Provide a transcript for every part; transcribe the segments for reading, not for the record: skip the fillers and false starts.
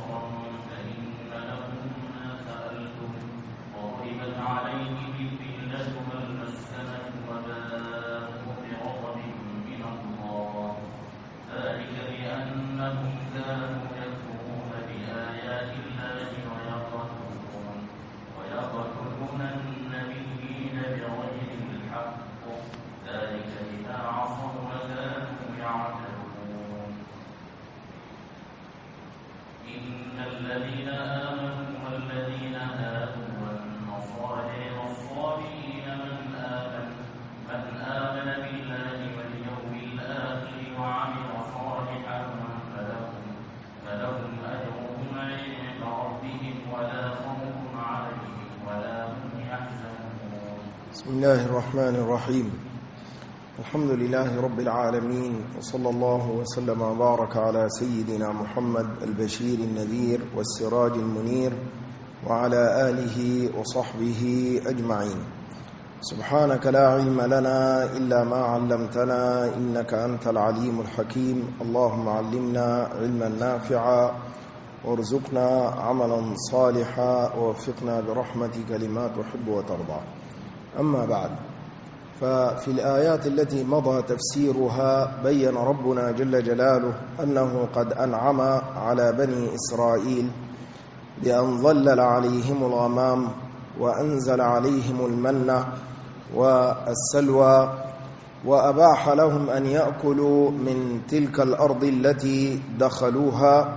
عسرا فإن لكم ما سألتم وضربت عليهم الذلة والمسكنة وباءوا بغضب من الله ذلك بأنهم كانوا يكفرون بآيات الله ويقتلون النبيين بغير الحق ذلك بما عصوا وكانوا يعتدون إن الذين آمنوا والذين هادوا والنصارى والصابئين من آمن بالله واليوم الآخر وعمل صالحا فلهم أجرهم عند ربهم ولا خوف عليهم ولا هم يحزنون. بسم الله الرحمن الرحيم. الحمد لله رب العالمين، وصلى الله وسلم وبارك على سيدنا محمد البشير النذير والسراج المنير وعلى آله وصحبه أجمعين. سبحانك لا علم لنا إلا ما علمتنا إنك أنت العليم الحكيم. اللهم علمنا علما نافعا وارزقنا عملا صالحا ووفقنا برحمتك لما تحب وترضى. أما بعد، ففي الآيات التي مضى تفسيرها بين ربنا جل جلاله أنه قد أنعم على بني إسرائيل بأن ظلل عليهم الغمام وأنزل عليهم المن والسلوى وأباح لهم أن يأكلوا من تلك الأرض التي دخلوها.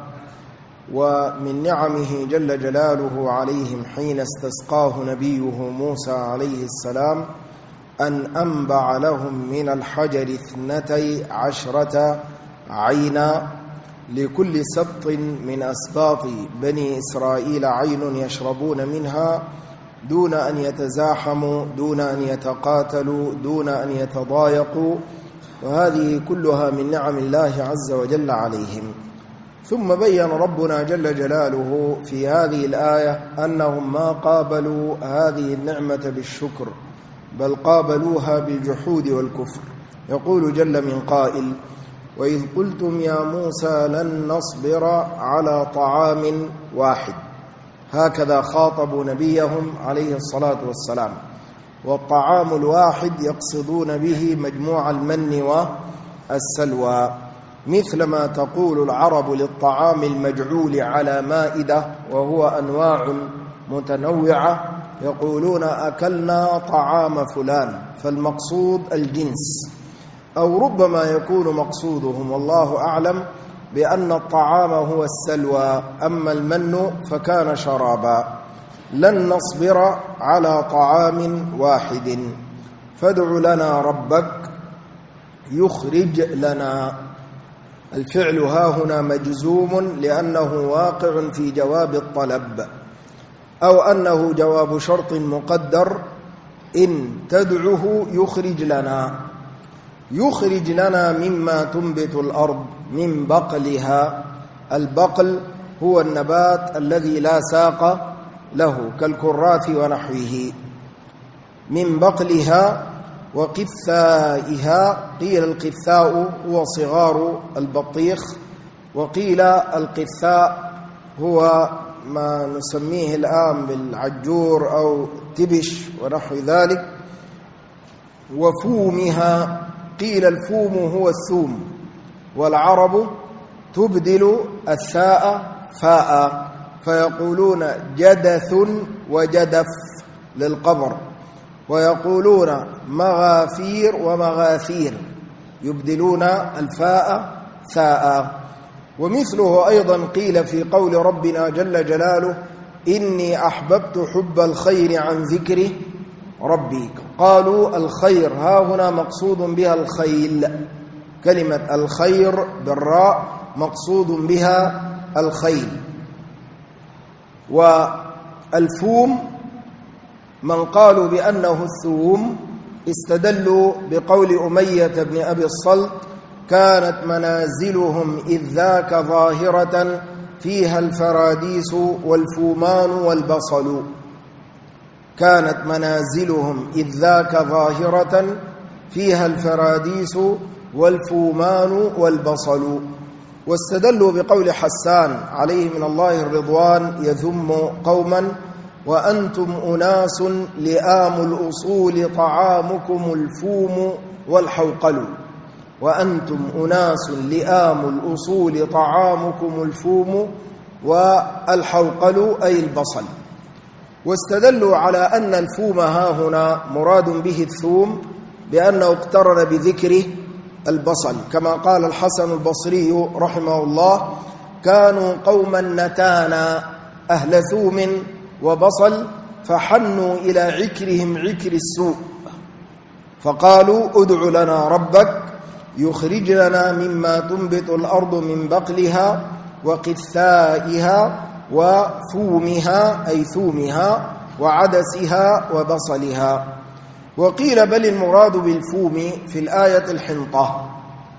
ومن نعمه جل جلاله عليهم حين استسقاه نبيه موسى عليه السلام أن أنبع لهم من الحجر 12 عينا، لكل سبط من أسباط بني إسرائيل عين يشربون منها دون أن يتزاحموا، دون أن يتقاتلوا، دون أن يتضايقوا، وهذه كلها من نعم الله عز وجل عليهم. ثم بين ربنا جل جلاله في هذه الآية أنهم ما قابلوا هذه النعمة بالشكر، بل قابلوها بالجحود والكفر. يقول جل من قائل: وإذ قلتم يا موسى لن نصبر على طعام واحد. هكذا خاطبوا نبيهم عليه الصلاة والسلام. والطعام الواحد يقصدون به مجموع المن والسلوى، مثلما تقول العرب للطعام المجعول على مائدة وهو أنواع متنوعة، يقولون أكلنا طعام فلان، فالمقصود الجنس. أو ربما يكون مقصودهم والله أعلم بأن الطعام هو السلوى، أما المن فكان شرابا. لن نصبر على طعام واحد فادع لنا ربك يخرج لنا. الفعل هاهنا مجزوم لأنه واقع في جواب الطلب، أو أنه جواب شرط مقدر إن تدعه يخرج لنا. يخرج لنا مما تنبت الأرض من بقلها. البقل هو النبات الذي لا ساق له كالكراث ونحوه. من بقلها وقثائها. قيل القثاء هو صغار البطيخ، وقيل القثاء هو ما نسميه الآن بالعجور أو تبش ونحو ذلك. وفومها. قيل الفوم هو الثوم، والعرب تبدل الثاء فاء فيقولون جدث وجدف للقمر، ويقولون مغافير ومغاثير، يبدلون الفاء ثاء. ومثله أيضا قيل في قول ربنا جل جلاله: إني أحببت حب الخير عن ذكر ربي. قالوا الخير ها هنا مقصود بها الخيل، كلمة الخير بالراء مقصود بها الخيل. والفوم من قالوا بأنه الثوم استدلوا بقول أمية بن أبي الصلت: كانت منازلهم إذ ذاك ظاهرة فيها الفراديس والفومان والبصل. كانت منازلهم إذ ذاك ظاهرة فيها الفراديس والفومان والبصل. واستدلوا بقول حسان عليه من الله الرضوان يذم قوما: وأنتم أناس لئام الأصول طعامكم الفوم والحوقل. وأنتم أناس لئام الأصول طعامكم الفوم والحوقل أي البصل. واستدلوا على أن الفوم هاهنا مراد به الثوم بأنه اقترن بذكره البصل، كما قال الحسن البصري رحمه الله: كانوا قوما نتانا أهل ثوم وبصل فحنوا إلى عكرهم عكر السوء فقالوا: ادع لنا ربك يخرج لنا مما تنبت الأرض من بقلها وقثائها وثومها أي ثومها وعدسها وبصلها. وقيل بل المراد بالفوم في الآية الحنطة،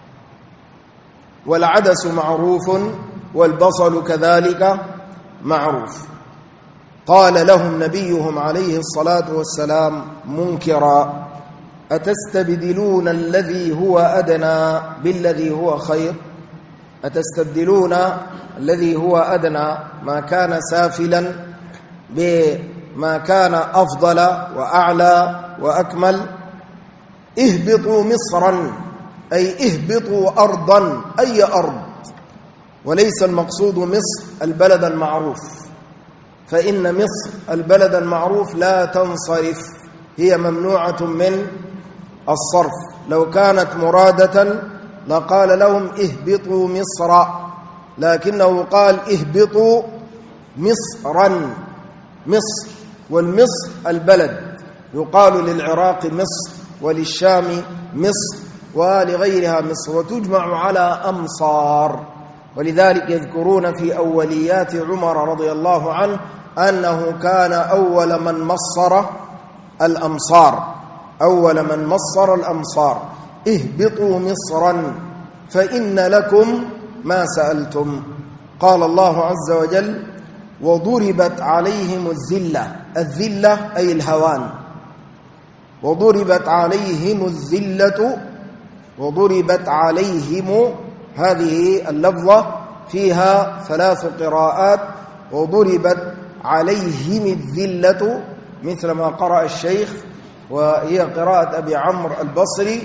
والعدس معروف والبصل كذلك معروف. قال لهم نبيهم عليه الصلاة والسلام منكرا: أتستبدلون الذي هو أدنى بالذي هو خير؟ أتستبدلون الذي هو أدنى ما كان سافلا بما كان أفضل وأعلى وأكمل؟ اهبطوا مصرا أي اهبطوا أرضا، أي أرض، وليس المقصود مصر البلد المعروف، فإن مصر البلد المعروف لا تنصرف، هي ممنوعة من الصرف. لو كانت مرادة لقال لهم اهبطوا مصر، لكنه قال اهبطوا مصرا، مصر، والمصر البلد، يقال للعراق مصر وللشام مصر ولغيرها مصر، وتجمع على أمصار. ولذلك يذكرون في أوليات عمر رضي الله عنه أنه كان أول من مصر الأمصار، أول من مصر الأمصار. اهبطوا مصرا فإن لكم ما سألتم. قال الله عز وجل: وضربت عليهم الذلة، الذلة أي الهوان، وضربت عليهم الذلة، وضربت عليهم، هذه اللفظة فيها 3 قراءات: وضربت عليهم الذلة مثل ما قرأ الشيخ، وهي قراءة أبي عمرو البصري،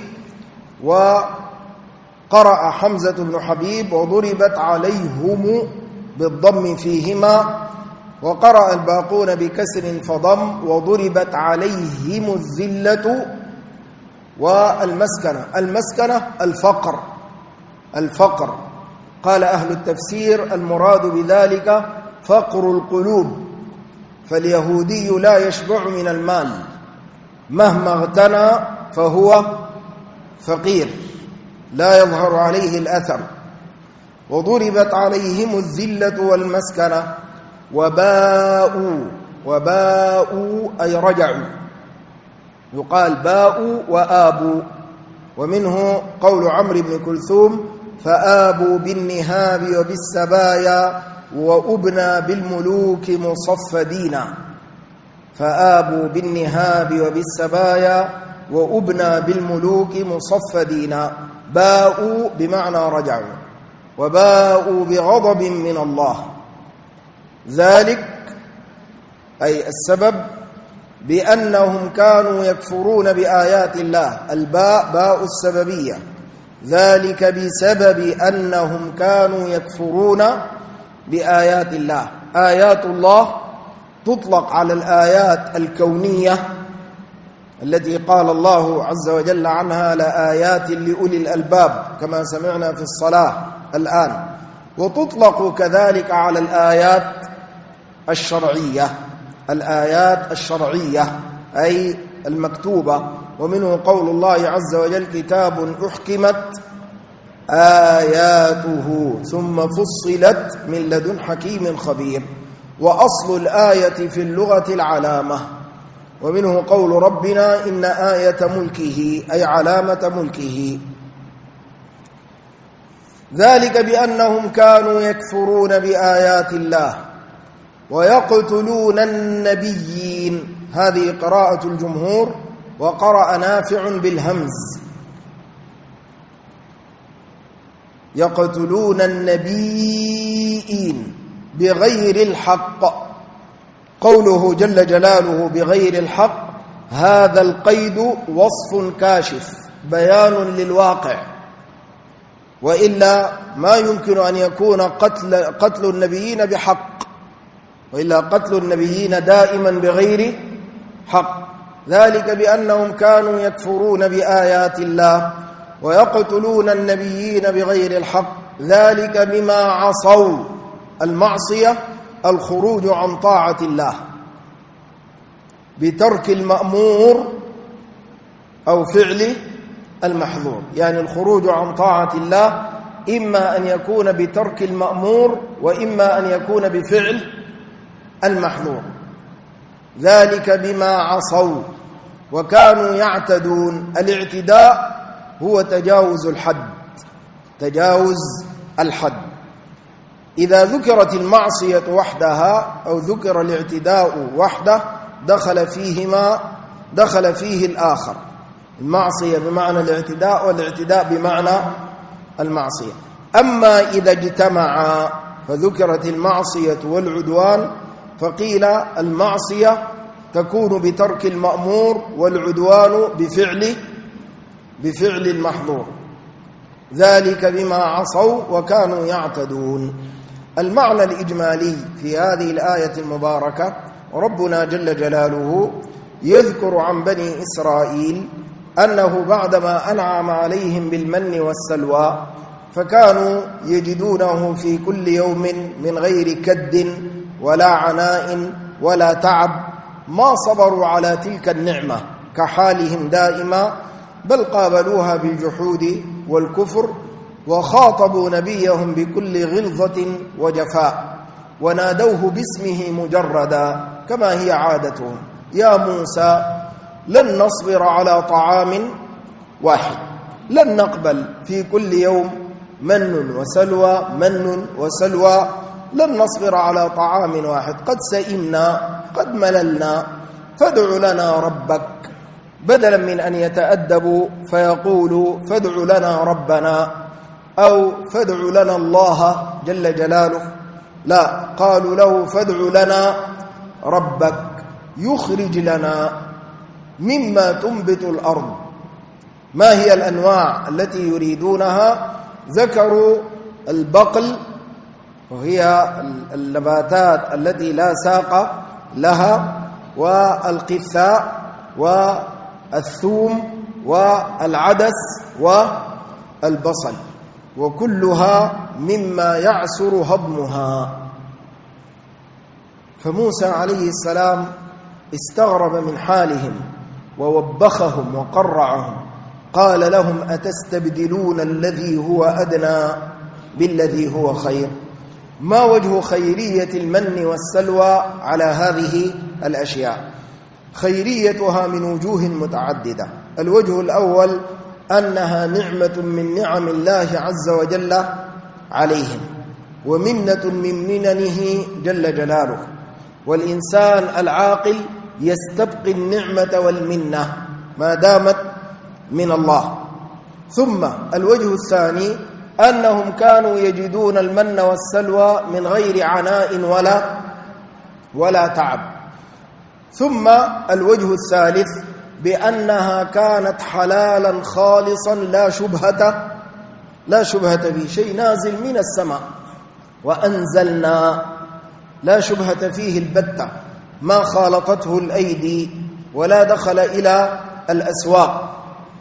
وقرأ حمزة بن حبيب وضربت عليهم بالضم فيهما، وقرأ الباقون بكسر فضم وضربت عليهم الذلة والمسكنة. المسكنة الفقر، الفقر. قال أهل التفسير المراد بذلك فقر القلوب، فاليهودي لا يشبع من المال مهما اغتنى فهو فقير لا يظهر عليه الأثر. وضربت عليهم الذلة والمسكنة وباءوا، وباءوا أي رجعوا، يقال باءوا وآبوا. ومنه قول عمرو بن كلثوم: فآبوا بالنهاب وبالسبايا وأبنى بالملوك مصفدين. فآبوا بالنهاب وبالسبايا وأبنى بالملوك مصفدين. باءوا بمعنى رجعوا، وباءوا بغضب من الله. ذلك أي السبب بأنهم كانوا يكفرون بآيات الله، الباء باء السببية، ذلك بسبب أنهم كانوا يكفرون بآيات الله. آيات الله تطلق على الآيات الكونية التي قال الله عز وجل عنها: لآيات لأولي الألباب، كما سمعنا في الصلاة الآن. وتطلق كذلك على الآيات الشرعية، الآيات الشرعية أي المكتوبة. ومنه قول الله عز وجل: كتاب أحكمت آياته ثم فصلت من لدن حكيم خبير. وأصل الآية في اللغة العلامة. ومنه قول ربنا: إن آية ملكه أي علامة ملكه. ذلك بأنهم كانوا يكفرون بآيات الله ويقتلون النبيين، هذه قراءة الجمهور، وقرأ نافع بالهمز. يقتلون النبيين بغير الحق. قوله جل جلاله بغير الحق، هذا القيد وصف كاشف بيان للواقع، وإلا ما يمكن أن يكون قتل النبيين بحق، وإلا قتل النبيين دائما بغير حق، ذلك بأنهم كانوا يكفرون بآيات الله ويقتلون النبيين بغير الحق، ذلك بما عصوا. المعصية الخروج عن طاعة الله بترك المأمور أو فعل المحظور، يعني الخروج عن طاعة الله إما أن يكون بترك المأمور وإما أن يكون بفعل المحظور، ذلك بما عصوا وكانوا يعتدون. الاعتداء هو تجاوز الحد، تجاوز الحد. إذا ذكرت المعصية وحدها أو ذكر الاعتداء وحده دخل فيه الآخر، المعصية بمعنى الاعتداء والاعتداء بمعنى المعصية. أما إذا اجتمعا فذكرت المعصية والعدوان، فقيل المعصية تكون بترك المأمور والعدوان بفعل المحظور، ذلك بما عصوا وكانوا يعتدون. المعنى الإجمالي في هذه الآية المباركة، ربنا جل جلاله يذكر عن بني إسرائيل أنه بعدما أنعم عليهم بالمن والسلوى فكانوا يجدونه في كل يوم من غير كد ولا عناء ولا تعب، ما صبروا على تلك النعمة كحالهم دائما، بل قابلوها بالجحود والكفر، وخاطبوا نبيهم بكل غلظة وجفاء، ونادوه باسمه مجردا كما هي عادتهم: يا موسى لن نصبر على طعام واحد، لن نقبل في كل يوم من وسلوى، لن نصبر على طعام واحد، قد سئمنا قد مللنا، فادع لنا ربك، بدلا من أن يتأدبوا فيقولوا فادع لنا ربنا أو فادع لنا الله جل جلاله، لا، قالوا له فادع لنا ربك يخرج لنا مما تنبت الأرض. ما هي الأنواع التي يريدونها؟ ذكروا البقل، وهي النباتات التي لا ساق لها، والقثاء والثوم والعدس والبصل، وكلها مما يعسر هضمها. فموسى عليه السلام استغرب من حالهم ووبخهم وقرعهم، قال لهم أتستبدلون الذي هو أدنى بالذي هو خير؟ ما وجه خيرية المن والسلوى على هذه الأشياء؟ خيريتها من وجوه متعددة. الوجه الأول أنها نعمة من نعم الله عز وجل عليهم، ومنة من مننه جل جلاله، والإنسان العاقل يستبقي النعمة والمنة ما دامت من الله. ثم الوجه الثاني أنهم كانوا يجدون المن والسلوى من غير عناء ولا تعب. ثم الوجه الثالث بأنها كانت حلالا خالصا لا شبهة فيه، شيء نازل من السماء وأنزلنا، لا شبهة فيه البتة، ما خالطته الأيدي ولا دخل إلى الأسواق،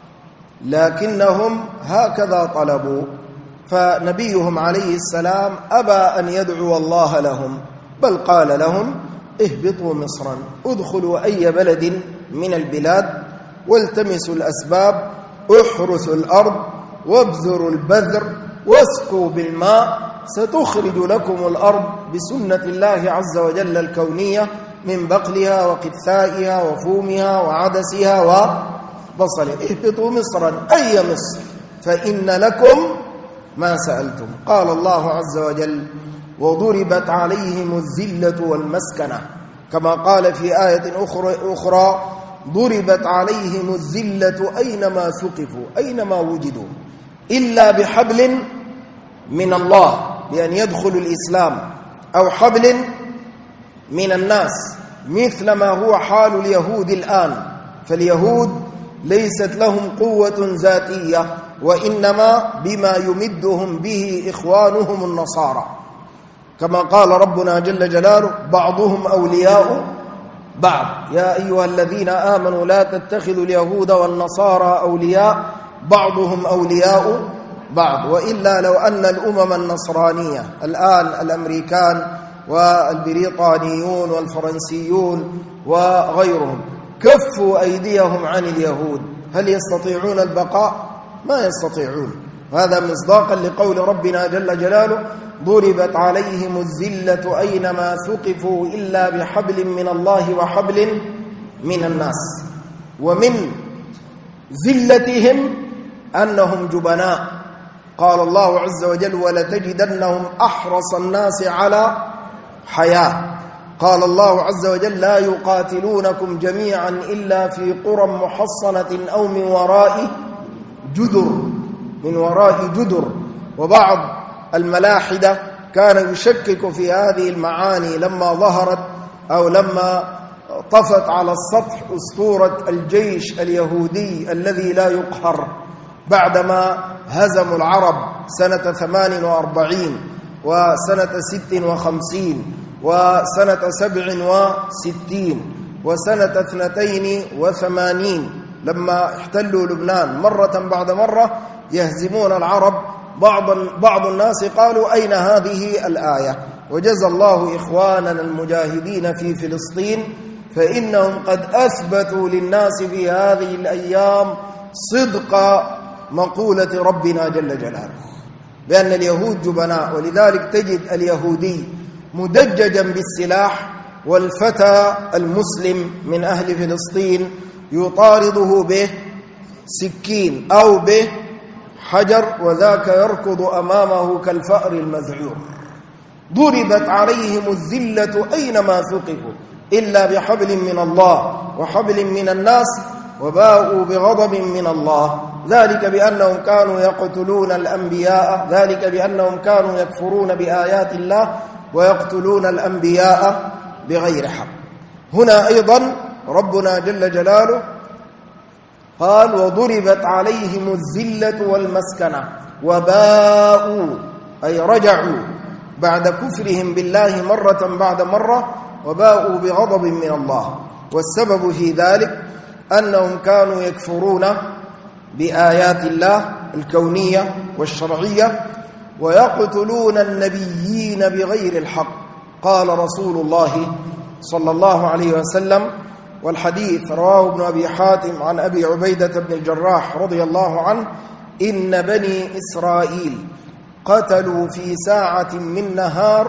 لكنهم هكذا طلبوا. فنبيهم عليه السلام أبى أن يدعو الله لهم، بل قال لهم اهبطوا مصرا، ادخلوا أي بلد من البلاد والتمسوا الأسباب، احرثوا الأرض وابذروا البذر واسقوا بالماء، ستخرج لكم الأرض بسنة الله عز وجل الكونية من بقلها وقثائها وفومها وعدسها وبصلها. اهبطوا مصرا أي مصر فإن لكم ما سألتم. قال الله عز وجل وضربت عليهم الذلة والمسكنة، كما قال في آية أخرى ضربت عليهم الذلة أينما ثقفوا، أينما وجدوا، إلا بحبل من الله بأن يدخلوا الإسلام أو حبل من الناس مثل ما هو حال اليهود الآن. فاليهود ليست لهم قوة ذاتية، وإنما بما يمدهم به إخوانهم النصارى، كما قال ربنا جل جلاله: بعضهم أولياء بعض، يا أيها الذين آمنوا لا تتخذوا اليهود والنصارى أولياء بعضهم أولياء بعض. وإلا لو أن الأمم النصرانية الآن، الأمريكان والبريطانيون والفرنسيون وغيرهم، كفوا أيديهم عن اليهود، هل يستطيعون البقاء؟ ما يستطيعون. وهذا مصداقا لقول ربنا جل جلاله: ضربت عليهم الذلة أينما ثقفوا إلا بحبل من الله وحبل من الناس. ومن ذلتهم أنهم جبناء. قال الله عز وجل: ولتجدنهم أحرص الناس على حياة. قال الله عز وجل: لا يقاتلونكم جميعا إلا في قرى محصنة أو من وراء جدر. وبعض الملاحدة كان يشكك في هذه المعاني لما ظهرت أو لما طفت على السطح أسطورة الجيش اليهودي الذي لا يقهر، بعدما هزموا العرب سنة 48 وسنة 56 وسنة 67 وسنة 82 لما احتلوا لبنان مرة بعد مرة يهزمون العرب. بعض الناس قالوا: أين هذه الآية؟ وجزى الله إخواننا المجاهدين في فلسطين، فإنهم قد أثبتوا للناس في هذه الأيام صدق مقولة ربنا جل جلاله بأن اليهود جبناء. ولذلك تجد اليهودي مدججا بالسلاح، والفتى المسلم من أهل فلسطين يطارده به سكين أو به حجر، وذاك يركض أمامه كالفأر المذعور. ضربت عليهم الذلة أينما ثقفوا إلا بحبل من الله وحبل من الناس وباءوا بغضب من الله، ذلك بأنهم كانوا يقتلون الأنبياء، ذلك بأنهم كانوا يكفرون بآيات الله ويقتلون الأنبياء بغير حق. هنا أيضا ربنا جل جلاله قال: وضربت عليهم الذلة والمسكنة وباءوا، أي رجعوا بعد كفرهم بالله مرة بعد مرة، وباءوا بغضب من الله. والسبب في ذلك أنهم كانوا يكفرون بآيات الله الكونية والشرعية، ويقتلون النبيين بغير الحق. قال رسول الله صلى الله عليه وسلم، والحديث رواه ابن أبي حاتم عن أبي عبيدة بن الجراح رضي الله عنه: إن بني إسرائيل قتلوا في ساعة من نهار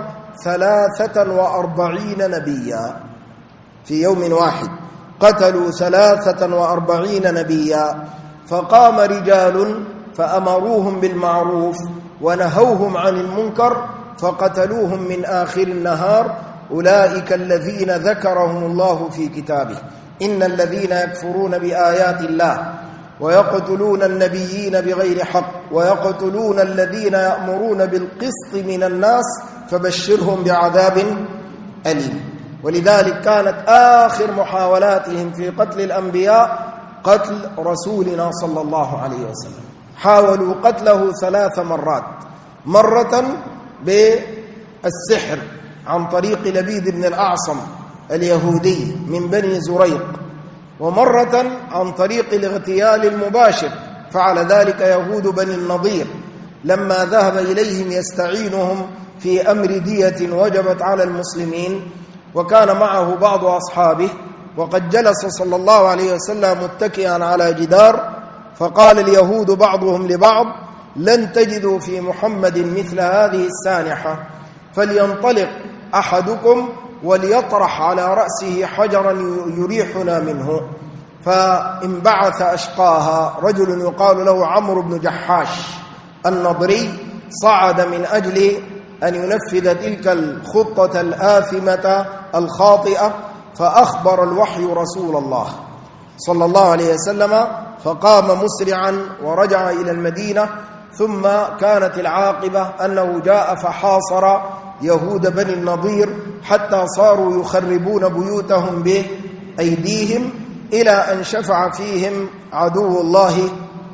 43 نبيا. في يوم واحد قتلوا 43 نبيا. فقام رجال فأمروهم بالمعروف ونهوهم عن المنكر فقتلوهم من آخر النهار. أولئك الذين ذكرهم الله في كتابه: إن الذين يكفرون بآيات الله ويقتلون النبيين بغير حق ويقتلون الذين يأمرون بالقسط من الناس فبشرهم بعذاب أليم. ولذلك كانت آخر محاولاتهم في قتل الأنبياء قتل رسولنا صلى الله عليه وسلم. حاولوا قتله 3 مرات: مرة بالسحر عن طريق لبيد بن الأعصم اليهودي من بني زريق، ومرة عن طريق الاغتيال المباشر، فعل ذلك يهود بني النضير لما ذهب إليهم يستعينهم في أمر دية وجبت على المسلمين، وكان معه بعض أصحابه، وقد جلس صلى الله عليه وسلم متكئا على جدار، فقال اليهود بعضهم لبعض: لن تجدوا في محمد مثل هذه السانحة، فلينطلق أحدكم وليطرح على رأسه حجرا يريحنا منه. فانبعث أشقاها رجل يقال له عمرو بن جحاش النضري، صعد من أجل أن ينفذ تلك الخطة الآثمة الخاطئة، فأخبر الوحي رسول الله صلى الله عليه وسلم، فقام مسرعا ورجع إلى المدينة، ثم كانت العاقبة أنه جاء فحاصر يهود بني النضير حتى صاروا يخربون بيوتهم بأيديهم، إلى أن شفع فيهم عدو الله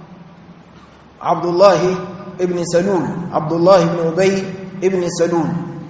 عبد الله بن سلول، عبد الله بن أبي بن سلول.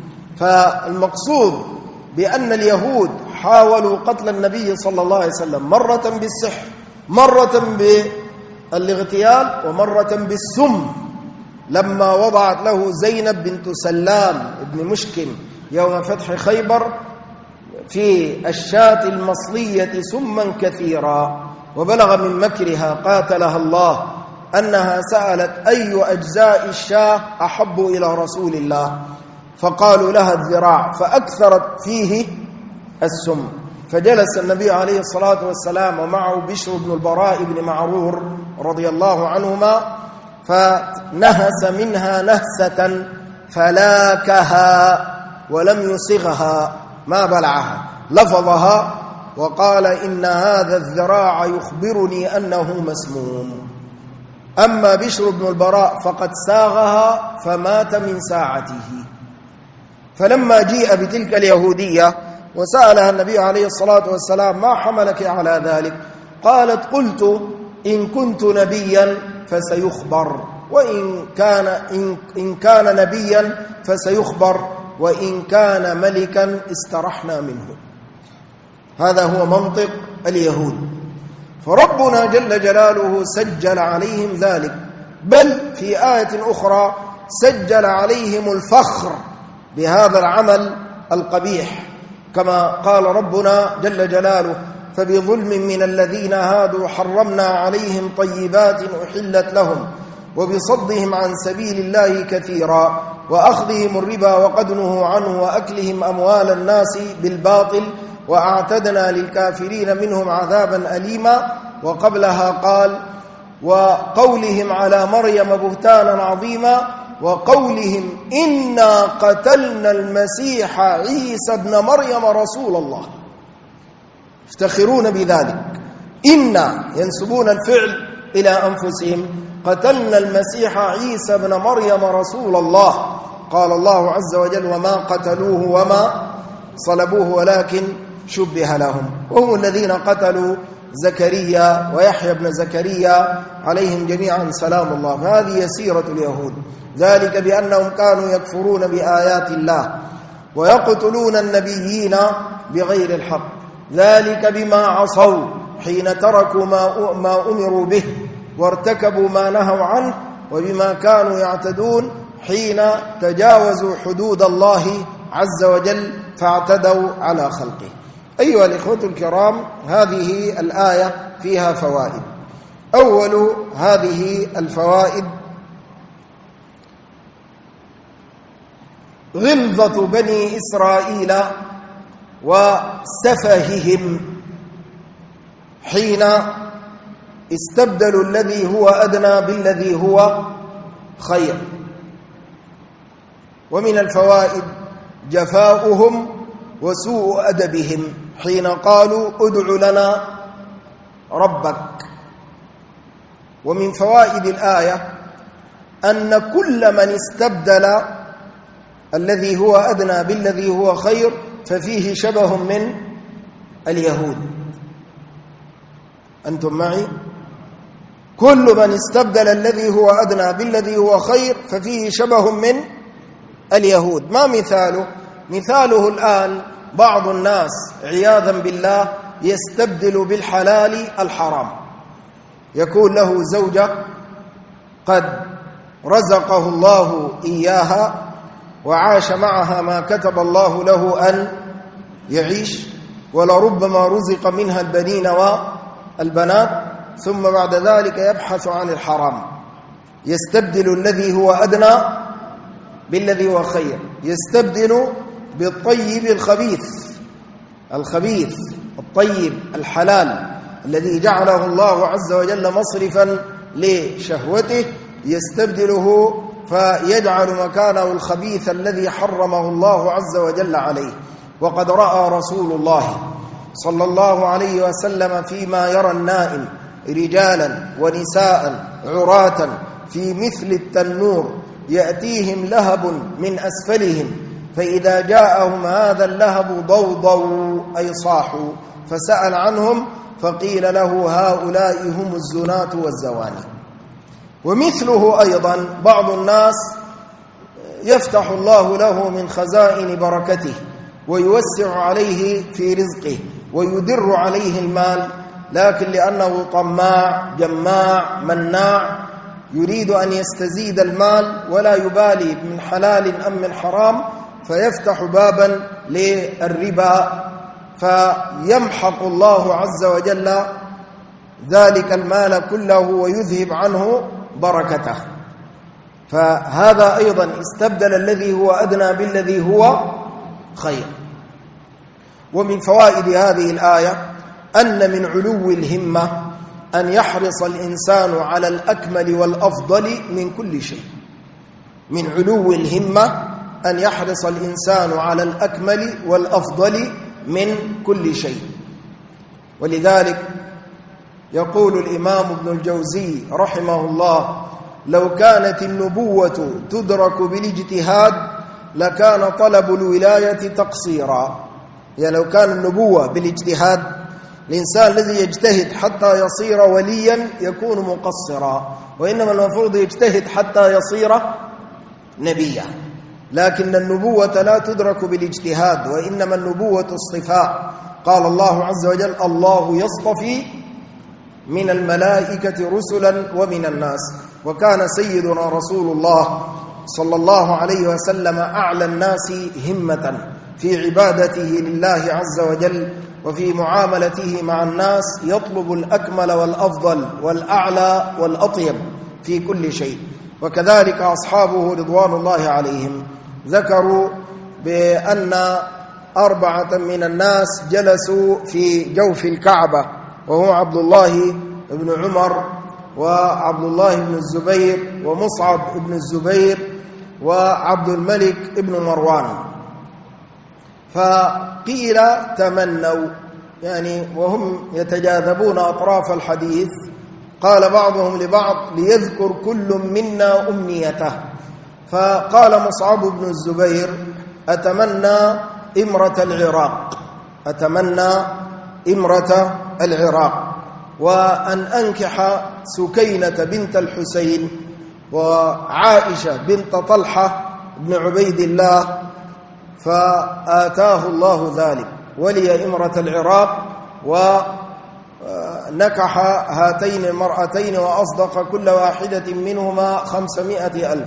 فالمقصود بأن اليهود حاولوا قتل النبي صلى الله عليه وسلم مرة بالسحر، مرة بالاغتيال، ومرة بالسم، لما وضعت له زينب بنت سلام بن مشكن يوم فتح خيبر في الشاة المصلية سما كثيرا، وبلغ من مكرها قاتلها الله أنها سألت أي أجزاء الشاة أحب إلى رسول الله، فقالوا لها الذراع، فأكثرت فيه السم. فجلس النبي عليه الصلاة والسلام ومعه بشر بن البراء بن معرور رضي الله عنهما، فنهس منها نهسة فلاكها ولم يصغها، ما بلعها، لفظها وقال إن هذا الذراع يخبرني أنه مسموم. أما بشر بن البراء فقد ساغها فمات من ساعته. فلما جيء بتلك اليهودية وسألها النبي عليه الصلاة والسلام ما حملك على ذلك؟ قالت قلت إن كنت نبيا فسيخبر، وإن كان نبيا فسيخبر، وإن كان ملكا استرحنا منه. هذا هو منطق اليهود. فربنا جل جلاله سجل عليهم ذلك، بل في آية أخرى سجل عليهم الفخر بهذا العمل القبيح، كما قال ربنا جل جلاله فبظلم من الذين هادوا حرمنا عليهم طيبات أحلت لهم وبصدهم عن سبيل الله كثيرا وأخذهم الربا وقد نهوا عنه وأكلهم أموال الناس بالباطل وأعتدنا للكافرين منهم عذابا أليما. وقبلها قال وقولهم على مريم بهتانا عظيما، وقولهم إنا قتلنا المسيح عيسى ابن مريم رسول الله، يفتخرون بذلك. إنا ينسبون الفعل إلى أنفسهم، قتلنا المسيح عيسى ابن مريم رسول الله. قال الله عز وجل وما قتلوه وما صلبوه ولكن شبه لهم، وهم الذين قتلوا زكريا ويحيى بن زكريا عليهم جميعا سلام الله. فهذه سيرة اليهود، ذلك بأنهم كانوا يكفرون بآيات الله ويقتلون النبيين بغير الحق، ذلك بما عصوا حين تركوا ما أمروا به وارتكبوا ما نهوا عنه، وبما كانوا يعتدون حين تجاوزوا حدود الله عز وجل فاعتدوا على خلقه. أيها الإخوة الكرام، هذه الآية فيها فوائد. أول هذه الفوائد غلظة بني إسرائيل وسفههم حين استبدلوا الذي هو أدنى بالذي هو خير. ومن الفوائد جفاؤهم وسوء أدبهم حين قالوا ادع لنا ربك. ومن فوائد الآية أن كل من استبدل الذي هو أدنى بالذي هو خير ففيه شبه من اليهود. أنتم معي؟ كل من استبدل الذي هو أدنى بالذي هو خير ففيه شبه من اليهود. ما مثاله؟ مثاله الآن بعض الناس عياذا بالله يستبدل بالحلال الحرام، يكون له زوجة قد رزقه الله إياها وعاش معها ما كتب الله له أن يعيش، ولربما رزق منها البنين والبنات، ثم بعد ذلك يبحث عن الحرام، يستبدل الذي هو أدنى بالذي هو خير، يستبدل بالطيب الخبيث الطيب الحلال الذي جعله الله عز وجل مصرفا لشهوته، يستبدله فيجعل مكانه الخبيث الذي حرمه الله عز وجل عليه. وقد رأى رسول الله صلى الله عليه وسلم فيما يرى النائم رجالا ونساء عراة في مثل التنور يأتيهم لهب من أسفلهم فإذا جاءهم هذا اللهب ضوضوا أي صاحوا فسأل عنهم فقيل له هؤلاء هم الزناة والزواني. ومثله أيضا بعض الناس يفتح الله له من خزائن بركته ويوسع عليه في رزقه ويدر عليه المال، لكن لأنه طماع جماع مناع يريد أن يستزيد المال ولا يبالي من حلال أم من حرام فيفتح بابا للربا فيمحق الله عز وجل ذلك المال كله ويذهب عنه بركته. فهذا أيضا استبدل الذي هو أدنى بالذي هو خير. ومن فوائد هذه الآية أن من علو الهمة أن يحرص الإنسان على الأكمل والأفضل من كل شيء. من علو الهمة أن يحرص الإنسان على الأكمل والأفضل من كل شيء. ولذلك يقول الإمام ابن الجوزي رحمه الله: لو كانت النبوة تدرك بالاجتهاد لكان طلب الولاية تقصيرا. يعني لو كان النبوة بالاجتهاد الإنسان الذي يجتهد حتى يصير وليا يكون مقصرا، وإنما المفروض يجتهد حتى يصير نبيا. لكن النبوة لا تدرك بالاجتهاد، وإنما النبوة اصطفاء. قال الله عز وجل: الله يصطفي من الملائكة رسلا ومن الناس. وكان سيدنا رسول الله صلى الله عليه وسلم أعلى الناس همة في عبادته لله عز وجل وفي معاملته مع الناس، يطلب الأكمل والأفضل والأعلى والأطيب في كل شيء. وكذلك أصحابه رضوان الله عليهم ذكروا بأن 4 من الناس جلسوا في جوف الكعبة، وهو عبد الله بن عمر وعبد الله بن الزبير ومصعب بن الزبير وعبد الملك بن مروان. فقيل تمنوا، يعني وهم يتجاذبون أطراف الحديث، قال بعضهم لبعض: ليذكر كل منا أمنيته. فقال مصعب بن الزبير: أتمنى إمرة العراق، أتمنى إمرة العراق، وأن أنكح سكينة بنت الحسين وعائشة بنت طلحة بن عبيد الله. فآتاه الله ذلك، ولي إمرة العراق ونكح هاتين المرأتين وأصدق كل واحدة منهما 500,000.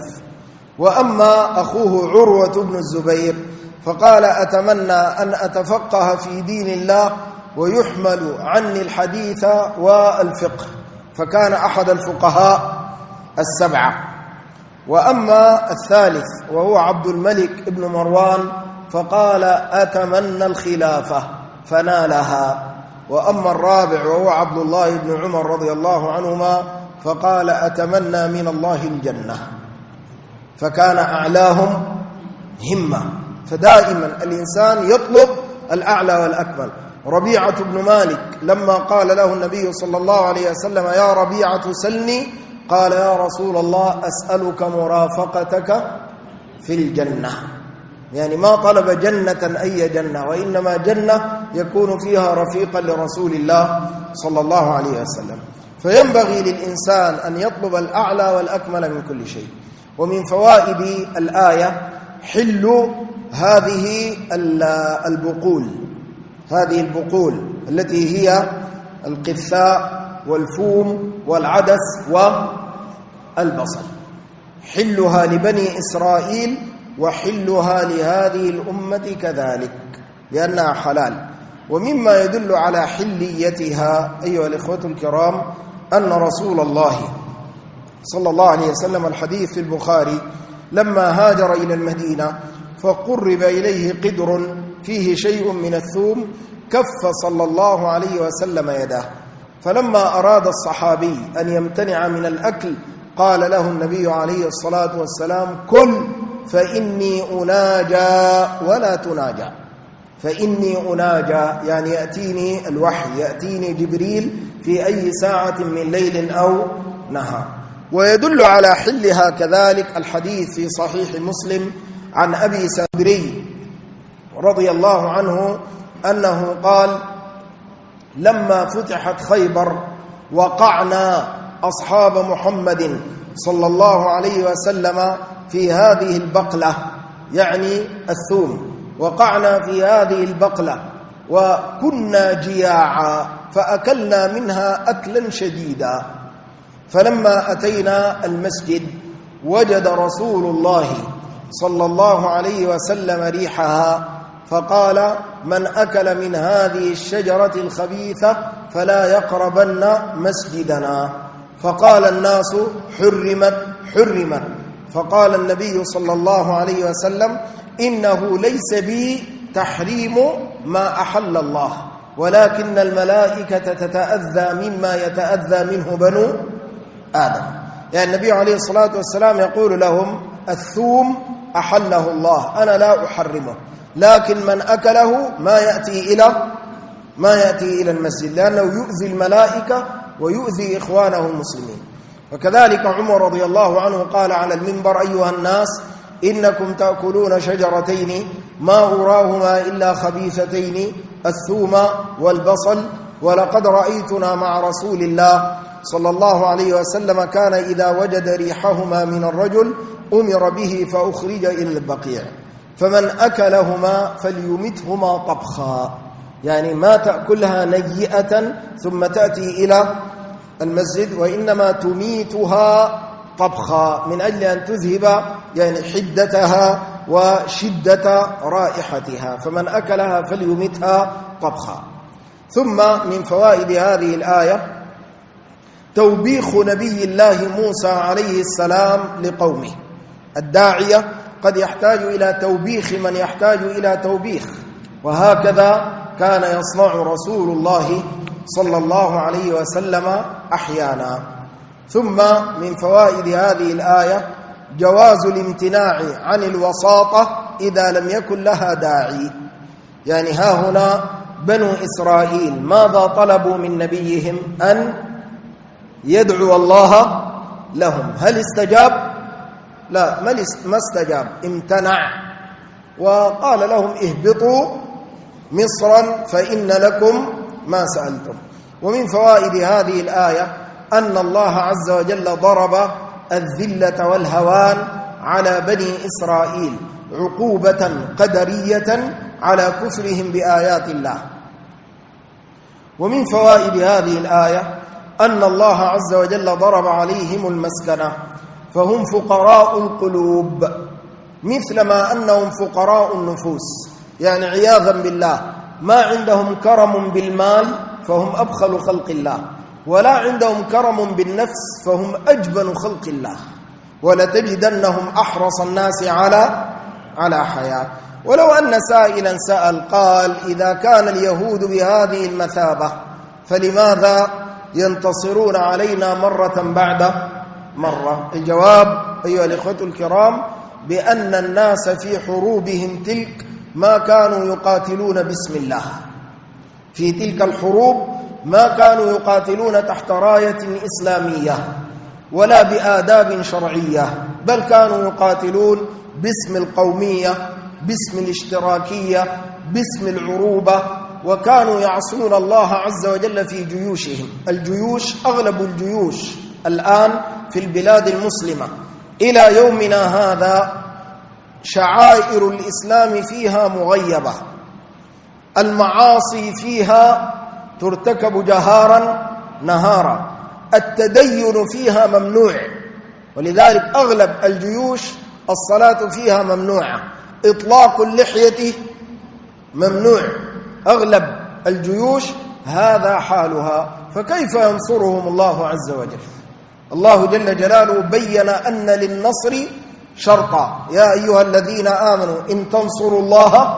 وأما أخوه عروة بن الزبير فقال: أتمنى أن أتفقه في دين الله ويحمل عني الحديث والفقه، فكان أحد الفقهاء 7. وأما الثالث وهو عبد الملك بن مروان فقال: أتمنى الخلافة فنالها. وأما الرابع وهو عبد الله بن عمر رضي الله عنهما فقال: أتمنى من الله الجنة. فكان أعلاهم همة. فدائما الإنسان يطلب الأعلى والأكمل. ربيعة بن مالك لما قال له النبي صلى الله عليه وسلم: يا ربيعة سلني، قال: يا رسول الله أسألك مرافقتك في الجنة. يعني ما طلب جنة أي جنة، وإنما جنة يكون فيها رفيقا لرسول الله صلى الله عليه وسلم. فينبغي للإنسان أن يطلب الأعلى والأكمل من كل شيء. ومن فوائد الآية حل هذه البقول، هذه البقول التي هي القثاء والفوم والعدس والبصل، حلها لبني إسرائيل وحلها لهذه الأمة كذلك لأنها حلال. ومما يدل على حليتها أيها الإخوة الكرام أن رسول الله صلى الله عليه وسلم، الحديث في البخاري، لما هاجر إلى المدينة فقرب إليه قدر فيه شيء من الثوم، كف صلى الله عليه وسلم يده. فلما أراد الصحابي أن يمتنع من الأكل قال له النبي عليه الصلاة والسلام: كل فإني أناجى ولا تناجى. فإني أناجى يعني يأتيني الوحي، يأتيني جبريل في أي ساعة من ليل أو نهار. ويدل على حلها كذلك الحديث في صحيح مسلم عن أبي سابري رضي الله عنه أنه قال: لما فتحت خيبر وقعنا أصحاب محمد صلى الله عليه وسلم في هذه البقلة، يعني الثوم، وقعنا في هذه البقلة وكنا جياعا فأكلنا منها أكلا شديدا، فلما أتينا المسجد وجد رسول الله صلى الله عليه وسلم ريحها فقال: من أكل من هذه الشجرة الخبيثة فلا يقربن مسجدنا. فقال الناس: حرمت حرمت. فقال النبي صلى الله عليه وسلم: إنه ليس بي تحريم ما أحل الله، ولكن الملائكة تتأذى مما يتأذى منه بنو آدم. يعني النبي عليه الصلاة والسلام يقول لهم: الثوم أحله الله، أنا لا أحرمه، لكن من أكله ما يأتي إلى المسجد، لأنه يؤذي الملائكة ويؤذي إخوانه المسلمين. وكذلك عمر رضي الله عنه قال على المنبر: أيها الناس، إنكم تأكلون شجرتين ما أراهما إلا خبيثتين، الثوم والبصل، ولقد رأيتنا مع رسول الله صلى الله عليه وسلم كان إذا وجد ريحهما من الرجل أمر به فأخرج إلى البقيع، فمن أكلهما فليمتهما طبخا، يعني ما تأكلها نيئة ثم تأتي إلى المسجد، وإنما تميتها طبخا من أجل أن تذهب يعني حدتها وشدة رائحتها، فمن أكلها فليمتها طبخا. ثم من فوائد هذه الآية توبيخ نبي الله موسى عليه السلام لقومه. الداعية قد يحتاج إلى توبيخ من يحتاج إلى توبيخ، وهكذا كان يصنع رسول الله صلى الله عليه وسلم أحيانا. ثم من فوائد هذه الآية جواز الامتناع عن الوساطة إذا لم يكن لها داعي. يعني ها هنا بنو إسرائيل ماذا طلبوا من نبيهم؟ أن يدعو الله لهم. هل استجاب؟ لا، ما استجاب، امتنع، وقال لهم: اهبطوا مصرا فإن لكم ما سألتم. ومن فوائد هذه الآية أن الله عز وجل ضرب الذلة والهوان على بني إسرائيل عقوبة قدرية على كفرهم بآيات الله. ومن فوائد هذه الآية أن الله عز وجل ضرب عليهم المسكنة، فهم فقراء القلوب مثلما أنهم فقراء النفوس، يعني عياذا بالله ما عندهم كرم بالمال فهم أبخل خلق الله، ولا عندهم كرم بالنفس فهم أجبن خلق الله، ولتجدنهم أحرص الناس على حياة. ولو أن سائلا سأل قال: إذا كان اليهود بهذه المثابة فلماذا ينتصرون علينا مرة بعد مرة؟ الجواب أيها الإخوة الكرام بأن الناس في حروبهم تلك ما كانوا يقاتلون باسم الله. في تلك الحروب ما كانوا يقاتلون تحت راية إسلامية ولا بآداب شرعية، بل كانوا يقاتلون باسم القومية، باسم الاشتراكية، باسم العروبة، وكانوا يعصون الله عز وجل في جيوشهم. الجيوش، أغلب الجيوش الآن في البلاد المسلمة إلى يومنا هذا شعائر الإسلام فيها مغيبة، المعاصي فيها ترتكب جهارا نهارا، التدين فيها ممنوع، ولذلك أغلب الجيوش الصلاة فيها ممنوعة، إطلاق اللحية ممنوع، أغلب الجيوش هذا حالها، فكيف ينصرهم الله عز وجل؟ الله جل جلاله بين أن للنصر شرطا: يا أيها الذين آمنوا إن تنصروا الله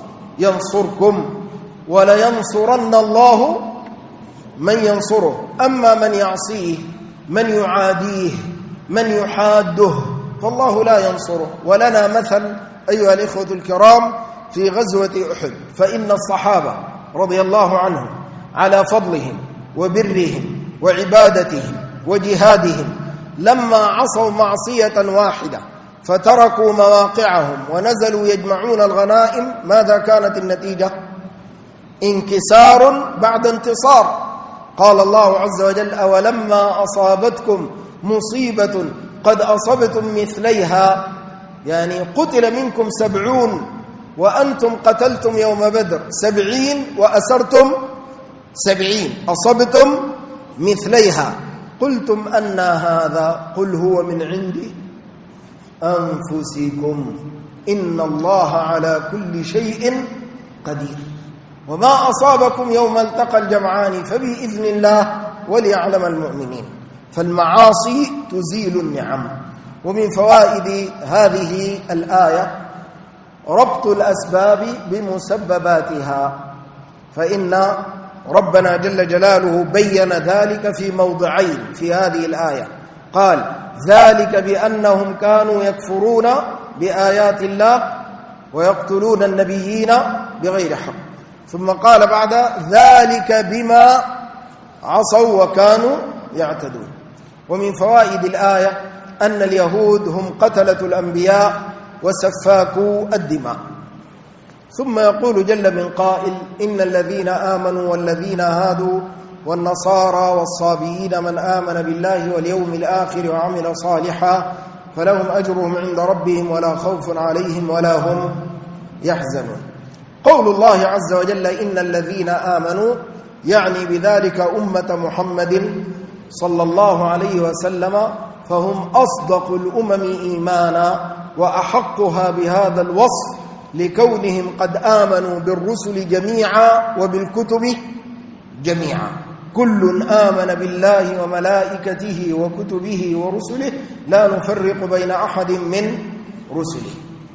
ينصركم ولينصرن الله من ينصره. أما من يعصيه، من يعاديه، من يحاده، فالله لا ينصره. ولنا مثل أيها الإخوة الكرام في غزوة أحد، فإن الصحابة رضي الله عنهم على فضلهم وبرهم وعبادتهم وجهادهم لما عصوا معصية واحدة فتركوا مواقعهم ونزلوا يجمعون الغنائم ماذا كانت النتيجة؟ انكسار بعد انتصار. قال الله عز وجل: أولما أصابتكم مصيبة قد أصبتم مثليها، يعني قتل منكم 70 وأنتم قتلتم يوم بدر 70 وأسرتم 70 أصبتم مثليها قلتم أنى هذا قل هو من عند أنفسكم إن الله على كل شيء قدير. وما أصابكم يوم التقى الجمعان فبإذن الله وليعلم المؤمنين. فالمعاصي تزيل النعم. ومن فوائد هذه الآية ربط الأسباب بمسبباتها، فإن ربنا جل جلاله بين ذلك في موضعين في هذه الآية. قال: ذلك بأنهم كانوا يكفرون بآيات الله ويقتلون النبيين بغير حق. ثم قال بعد ذلك بما عصوا وكانوا يعتدون. ومن فوائد الآية أن اليهود هم قتلة الأنبياء وسفاكوا الدماء. ثم يقول جل من قائل: إن الذين آمنوا والذين هادوا والنصارى والصابئين من آمن بالله واليوم الآخر وعمل صالحا فلهم أجرهم عند ربهم ولا خوف عليهم ولا هم يحزنون. قول الله عز وجل إن الذين آمنوا يعني بذلك أمة محمد صلى الله عليه وسلم، فهم أصدق الأمم إيمانا وأحقها بهذا الوصف لكونهم قد آمنوا بالرسل جميعا وبالكتب جميعا. كل آمن بالله وملائكته وكتبه ورسله لا نفرق بين أحد من رسله.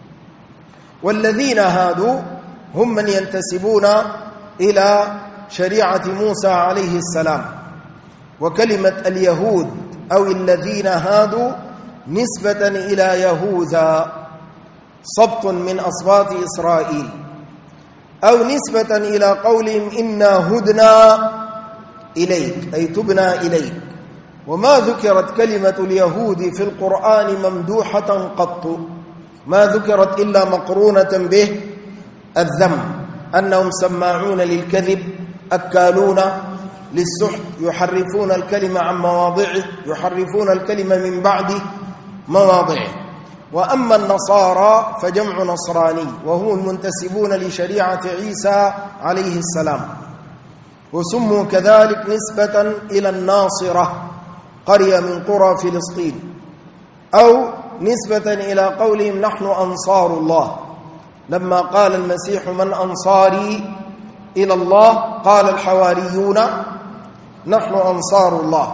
والذين هادوا هم من ينتسبون إلى شريعة موسى عليه السلام. وكلمة اليهود أو الذين هادوا نسبة إلى يهوذا سبط من أسباط إسرائيل، أو نسبة إلى قولهم إنا هدنا إليك أي تبنا إليك. وما ذكرت كلمة اليهود في القرآن ممدوحة قط، ما ذكرت إلا مقرونة به الذم، أنهم سماعون للكذب أكالون للسحت يحرفون الكلمة عن مواضعه، يحرفون الكلمة من بعد مواضعه. وأما النصارى فجمع نصراني وهم المنتسبون لشريعة عيسى عليه السلام، وسموا كذلك نسبة إلى الناصرة قرية من قرى فلسطين، أو نسبة إلى قولهم نحن أنصار الله. لما قال المسيح من أنصاري إلى الله قال الحواريون نحن أنصار الله.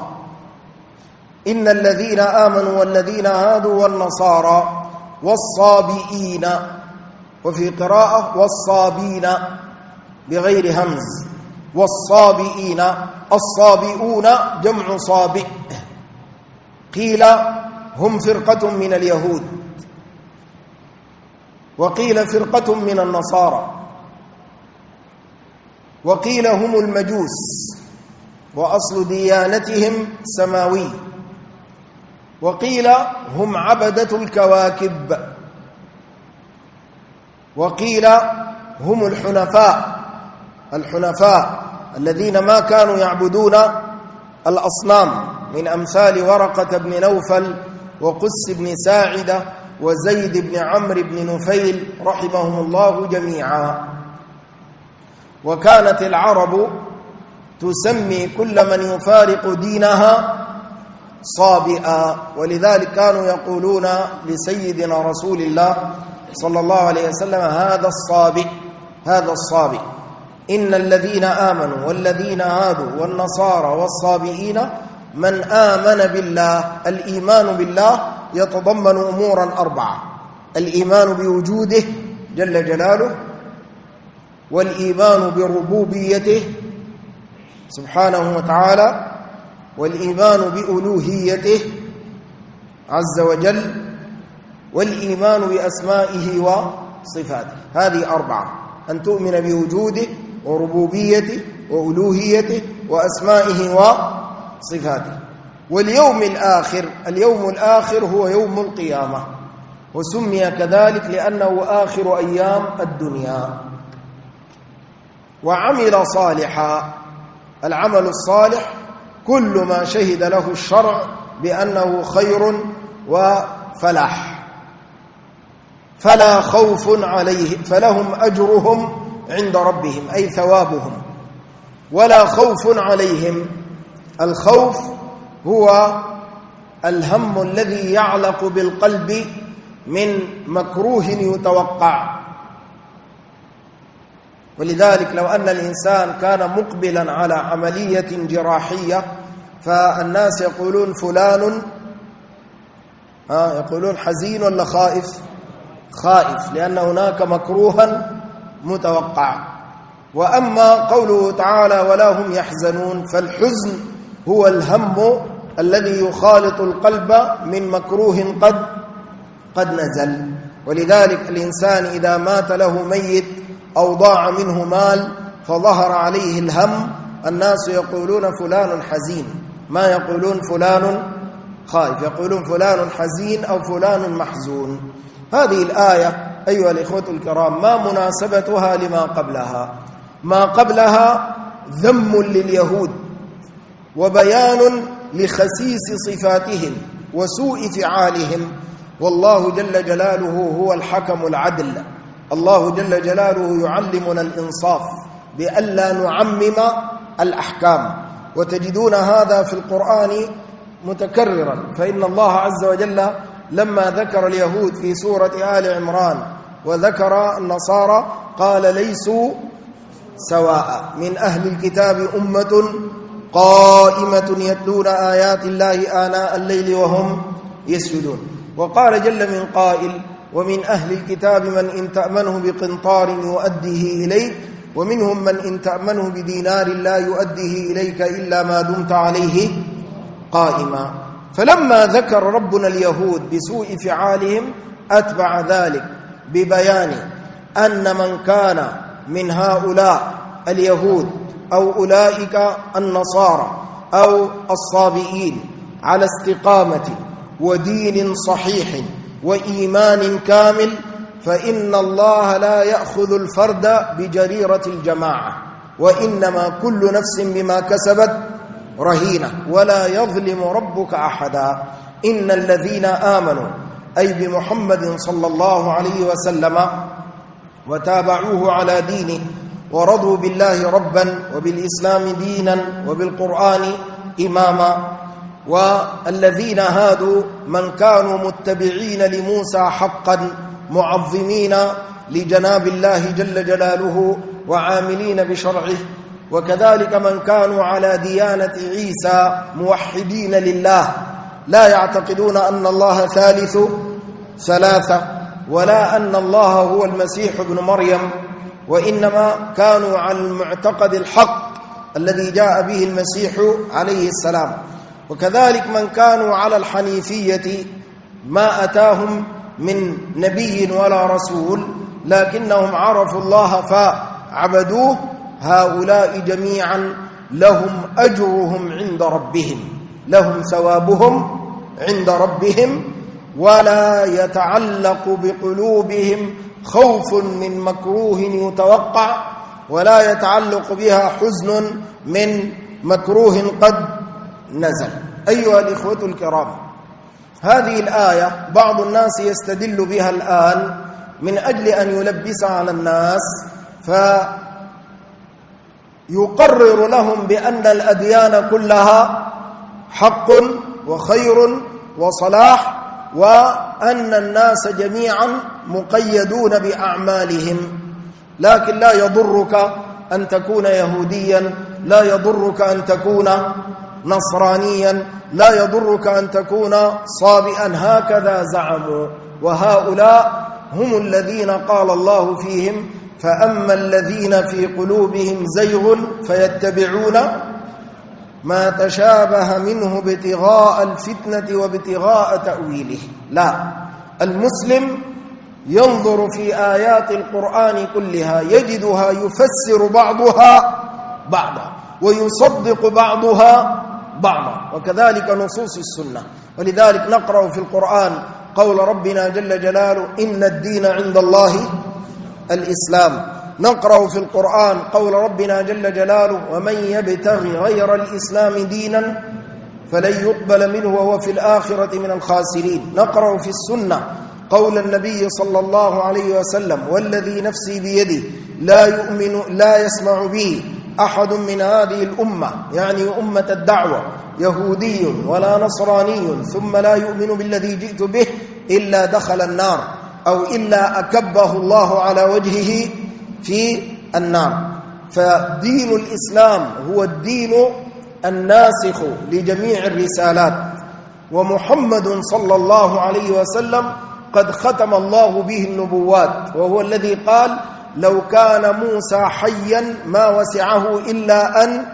إن الذين آمنوا والذين هادوا والنصارى والصابئين، وفي قراءة والصابين بغير همز، والصابئين. الصابئون جمع صابئ، قيل هم فرقة من اليهود، وقيل فرقة من النصارى، وقيل هم المجوس وأصل ديانتهم سماوي، وقيل هم عبدة الكواكب، وقيل هم الحنفاء الذين ما كانوا يعبدون الأصنام، من أمثال ورقة بن نوفل وقس بن ساعدة وزيد بن عمرو بن نفيل رحمهم الله جميعا. وكانت العرب تسمي كل من يفارق دينها صابئا، ولذلك كانوا يقولون لسيدنا رسول الله صلى الله عليه وسلم هذا الصابئ هذا الصابئ. إن الذين آمنوا والذين هادوا والنصارى والصابئين من آمن بالله. الإيمان بالله يتضمن أمورا 4: الإيمان بوجوده جل جلاله، والإيمان بربوبيته سبحانه وتعالى، والإيمان بألوهيته عز وجل، والإيمان بأسمائه وصفاته. هذه 4: أن تؤمن بوجوده وربوبيته وألوهيته وأسمائه وصفاته. واليوم الآخر، اليوم الآخر هو يوم القيامة، وسمي كذلك لأنه آخر أيام الدنيا. وعمل صالحا، العمل الصالح كل ما شهد له الشرع بأنه خير وفلاح، فلا خوف عليهم، فلهم أجرهم عند ربهم أي ثوابهم، ولا خوف عليهم. الخوف هو الهم الذي يعلق بالقلب من مكروه يتوقع. ولذلك لو أن الإنسان كان مقبلا على عملية جراحية فالناس يقولون فلان يقولون حزين ولا خائف؟ خائف، لأن هناك مكروها متوقع. وأما قوله تعالى ولا هم يحزنون، فالحزن هو الهم الذي يخالط القلب من مكروه قد نزل. ولذلك الإنسان إذا مات له ميت أو ضاع منه مال فظهر عليه الهم، الناس يقولون فلان حزين، ما يقولون فلان خائف، يقولون فلان حزين أو فلان محزون. هذه الآية أيها الإخوة الكرام ما مناسبتها لما قبلها؟ ما قبلها ذم لليهود وبيان لخسيس صفاتهم وسوء فعالهم، والله جل جلاله هو الحكم العدل. الله جل جلاله يعلمنا الإنصاف بألا نعمم الأحكام، وتجدون هذا في القرآن متكررا. فإن الله عز وجل لما ذكر اليهود في سورة آل عمران وذكر النصارى قال ليسوا سواء، من أهل الكتاب أمة قائمة يتلون آيات الله آناء الليل وهم يسجدون. وقال جل من قائل ومن أهل الكتاب من إن تأمنه بقنطار يؤديه إليك ومنهم من إن تأمنه بدينار لا يؤديه إليك إلا ما دمت عليه قائما. فلما ذكر ربنا اليهود بسوء فعالهم أتبع ذلك ببيان أن من كان من هؤلاء اليهود أو أولئك النصارى أو الصابئين على استقامة ودين صحيح وإيمان كامل فإن الله لا يأخذ الفرد بجريرة الجماعة، وإنما كل نفس بما كسبت رهينة ولا يظلم ربك أحدا. إن الذين آمنوا أي بمحمد صلى الله عليه وسلم وتابعوه على دينه ورضوا بالله ربا وبالإسلام دينا وبالقرآن إماما، والذين هادوا من كانوا متبعين لموسى حقا معظمين لجناب الله جل جلاله وعاملين بشرعه، وكذلك من كانوا على ديانة عيسى موحدين لله لا يعتقدون أن الله ثالث ثلاثة ولا أن الله هو المسيح ابن مريم، وإنما كانوا على المعتقد الحق الذي جاء به المسيح عليه السلام. وكذلك من كانوا على الحنيفية ما أتاهم من نبي ولا رسول لكنهم عرفوا الله فعبدوه، هؤلاء جميعا لهم أجرهم عند ربهم، لهم ثوابهم عند ربهم، ولا يتعلق بقلوبهم خوف من مكروه يتوقع، ولا يتعلق بها حزن من مكروه قد نزل. أيها الإخوة الكرام، هذه الآية بعض الناس يستدل بها الآن من أجل أن يلبس على الناس فيقرر لهم بأن الأديان كلها حق وخير وصلاح، وأن الناس جميعا مقيدون بأعمالهم. لكن لا يضرك أن تكون يهوديا، لا يضرك أن تكون نصرانيا، لا يضرك أن تكون صابئا، هكذا زعموا. وهؤلاء هم الذين قال الله فيهم فأما الذين في قلوبهم زيغ فيتبعون ما تشابه منه ابتغاء الفتنة وابتغاء تأويله. لا، المسلم ينظر في آيات القرآن كلها يجدها يفسر بعضها بعضا ويصدق بعضها بعضا، وكذلك نصوص السنة. ولذلك نقرأ في القرآن قول ربنا جل جلاله إن الدين عند الله الإسلام. نقرأ في القرآن قول ربنا جل جلاله ومن يبتغي غير الإسلام دينا فلن يقبل منه وهو في الآخرة من الخاسرين. نقرأ في السنة قول النبي صلى الله عليه وسلم والذي نفسي بيده لا يسمع به أحد من هذه الأمة، يعني أمة الدعوة، يهودي ولا نصراني ثم لا يؤمن بالذي جئت به إلا دخل النار أو إلا أكبه الله على وجهه في النار. فدين الإسلام هو الدين الناسخ لجميع الرسالات، ومحمد صلى الله عليه وسلم قد ختم الله به النبوات، وهو الذي قال لو كان موسى حيا ما وسعه إلا أن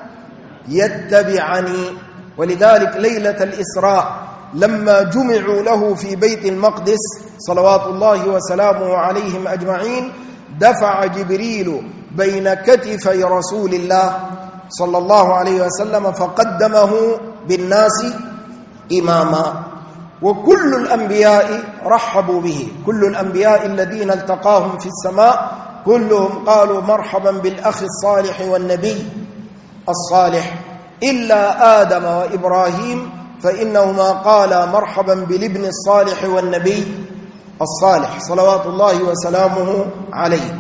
يتبعني. ولذلك ليلة الإسراء لما جمعوا له في بيت المقدس صلوات الله وسلامه عليهم أجمعين دفع جبريل بين كتفي رسول الله صلى الله عليه وسلم فقدمه بالناس إماما. وكل الأنبياء رحبوا به، كل الأنبياء الذين التقاهم في السماء كلهم قالوا مرحبا بالأخ الصالح والنبي الصالح، إلا آدم وإبراهيم فإنهما قالا مرحبا بالابن الصالح والنبي الصالح صلوات الله وسلامه عليه.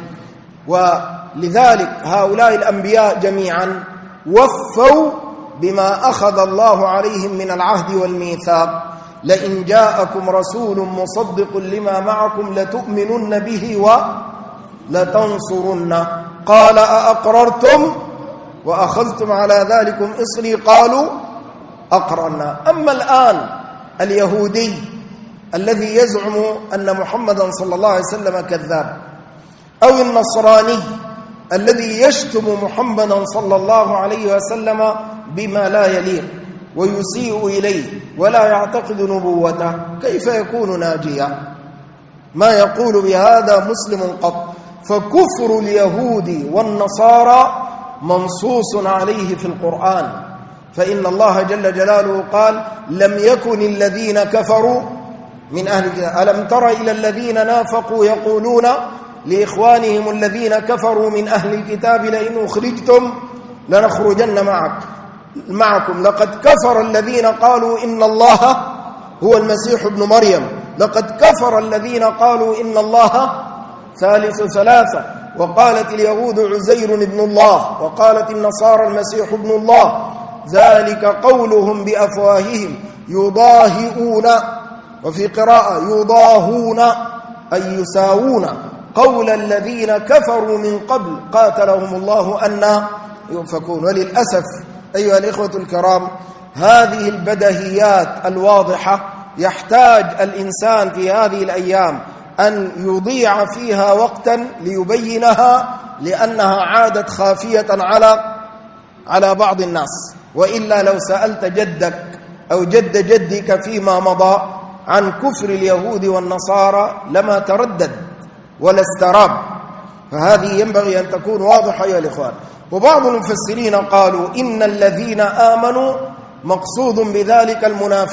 ولذلك هؤلاء الأنبياء جميعا وفوا بما أخذ الله عليهم من العهد والميثاق. لئن جاءكم رسول مصدق لما معكم لتؤمنن به ولتنصرن قال أأقررتم وأخذتم على ذلكم إصري قالوا أقررنا. أما الآن اليهودي الذي يزعم أن محمدا صلى الله عليه وسلم كذاب، أو النصراني الذي يشتم محمدا صلى الله عليه وسلم بما لا يليق ويسيء إليه ولا يعتقد نبوته، كيف يكون ناجيا؟ ما يقول بهذا مسلم قط. فكفر اليهود والنصارى منصوص عليه في القرآن، فإن الله جل جلاله قال لم يكن الذين كفروا من أهل الكتاب ألم تر إلى الذين نافقوا يقولون لإخوانهم الذين كفروا من أهل الكتاب لئن أخرجتم لنخرجن معكم لقد كفر الذين قالوا إن الله هو المسيح ابن مريم، لقد كفر الذين قالوا إن الله ثالث ثلاثة، وقالت اليهود عزير ابن الله، وقالت النصارى المسيح ابن الله، ذلك قولهم بأفواههم يضاهئون، وفي قراءة يضاهون أي يساوون قول الذين كفروا من قبل قاتلهم الله أن يؤفكون. وللأسف أيها الإخوة الكرام هذه البديهيات الواضحة يحتاج الإنسان في هذه الأيام أن يضيع فيها وقتا ليبينها، لأنها عادت خافية على بعض الناس. وإلا لو سألت جدك أو جد جدك فيما مضى عن كفر اليهود والنصارى لما تردد ولا استراب. فهذه ينبغي أن تكون واضحة يا الإخوان. وبعض المفسرين قالوا إن الذين آمنوا مقصود بذلك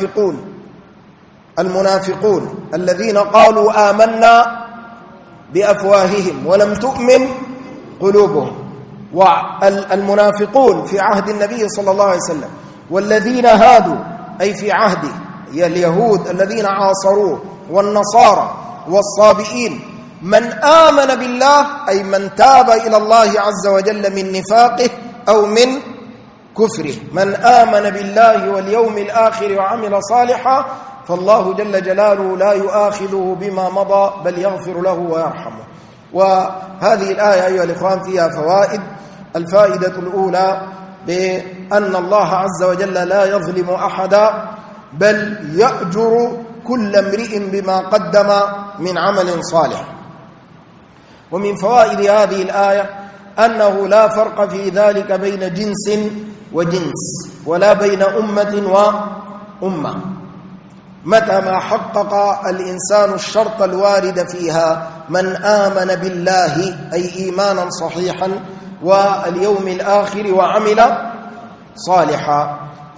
المنافقون الذين قالوا آمنا بأفواههم ولم تؤمن قلوبهم، والمنافقون في عهد النبي صلى الله عليه وسلم، والذين هادوا أي في عهده اليهود الذين عاصروه والنصارى والصابئين. من آمن بالله أي من تاب إلى الله عز وجل من نفاقه أو من كفره. من آمن بالله واليوم الآخر وعمل صالحا فالله جل جلاله لا يؤاخذه بما مضى بل يغفر له ويرحمه. وهذه الآية أيها الإخوان فيها فوائد. الفائدة الأولى بأن الله عز وجل لا يظلم أحدا بل يأجر كل امرئ بما قدم من عمل صالح. ومن فوائد هذه الآية أنه لا فرق في ذلك بين جنس وجنس ولا بين أمة وأمة. متى ما حقق الإنسان الشرط الوارد فيها من آمن بالله أي إيمانا صحيحا واليوم الآخر وعمل صالحا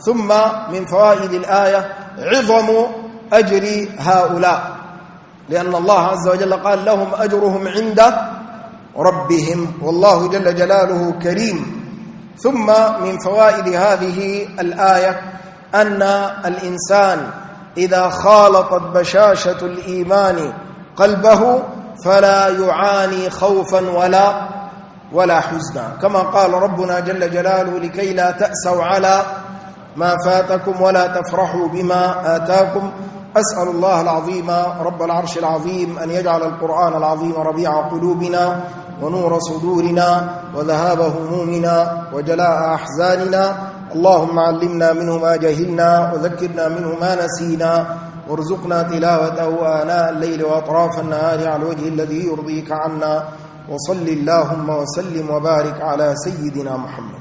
ثم من فوائد الآية عظم أجر هؤلاء، لأن الله عز وجل قال لهم أجرهم عند ربهم، والله جل جلاله كريم. ثم من فوائد هذه الآية أن الإنسان إذا خالطت بشاشة الإيمان قلبه فلا يعاني خوفا ولا حزنا، كما قال ربنا جل جلاله لكي لا تأسوا على ما فاتكم ولا تفرحوا بما آتاكم. أسأل الله العظيم رب العرش العظيم أن يجعل القرآن العظيم ربيع قلوبنا ونور صدورنا وذهاب همومنا وجلاء أحزاننا. اللهم علمنا منه ما جهلنا وذكرنا منه ما نسينا، وارزقنا تلاوته آناء الليل وأطراف النهار على الوجه الذي يرضيك عنا. وصل اللهم وسلم وبارك على سيدنا محمد.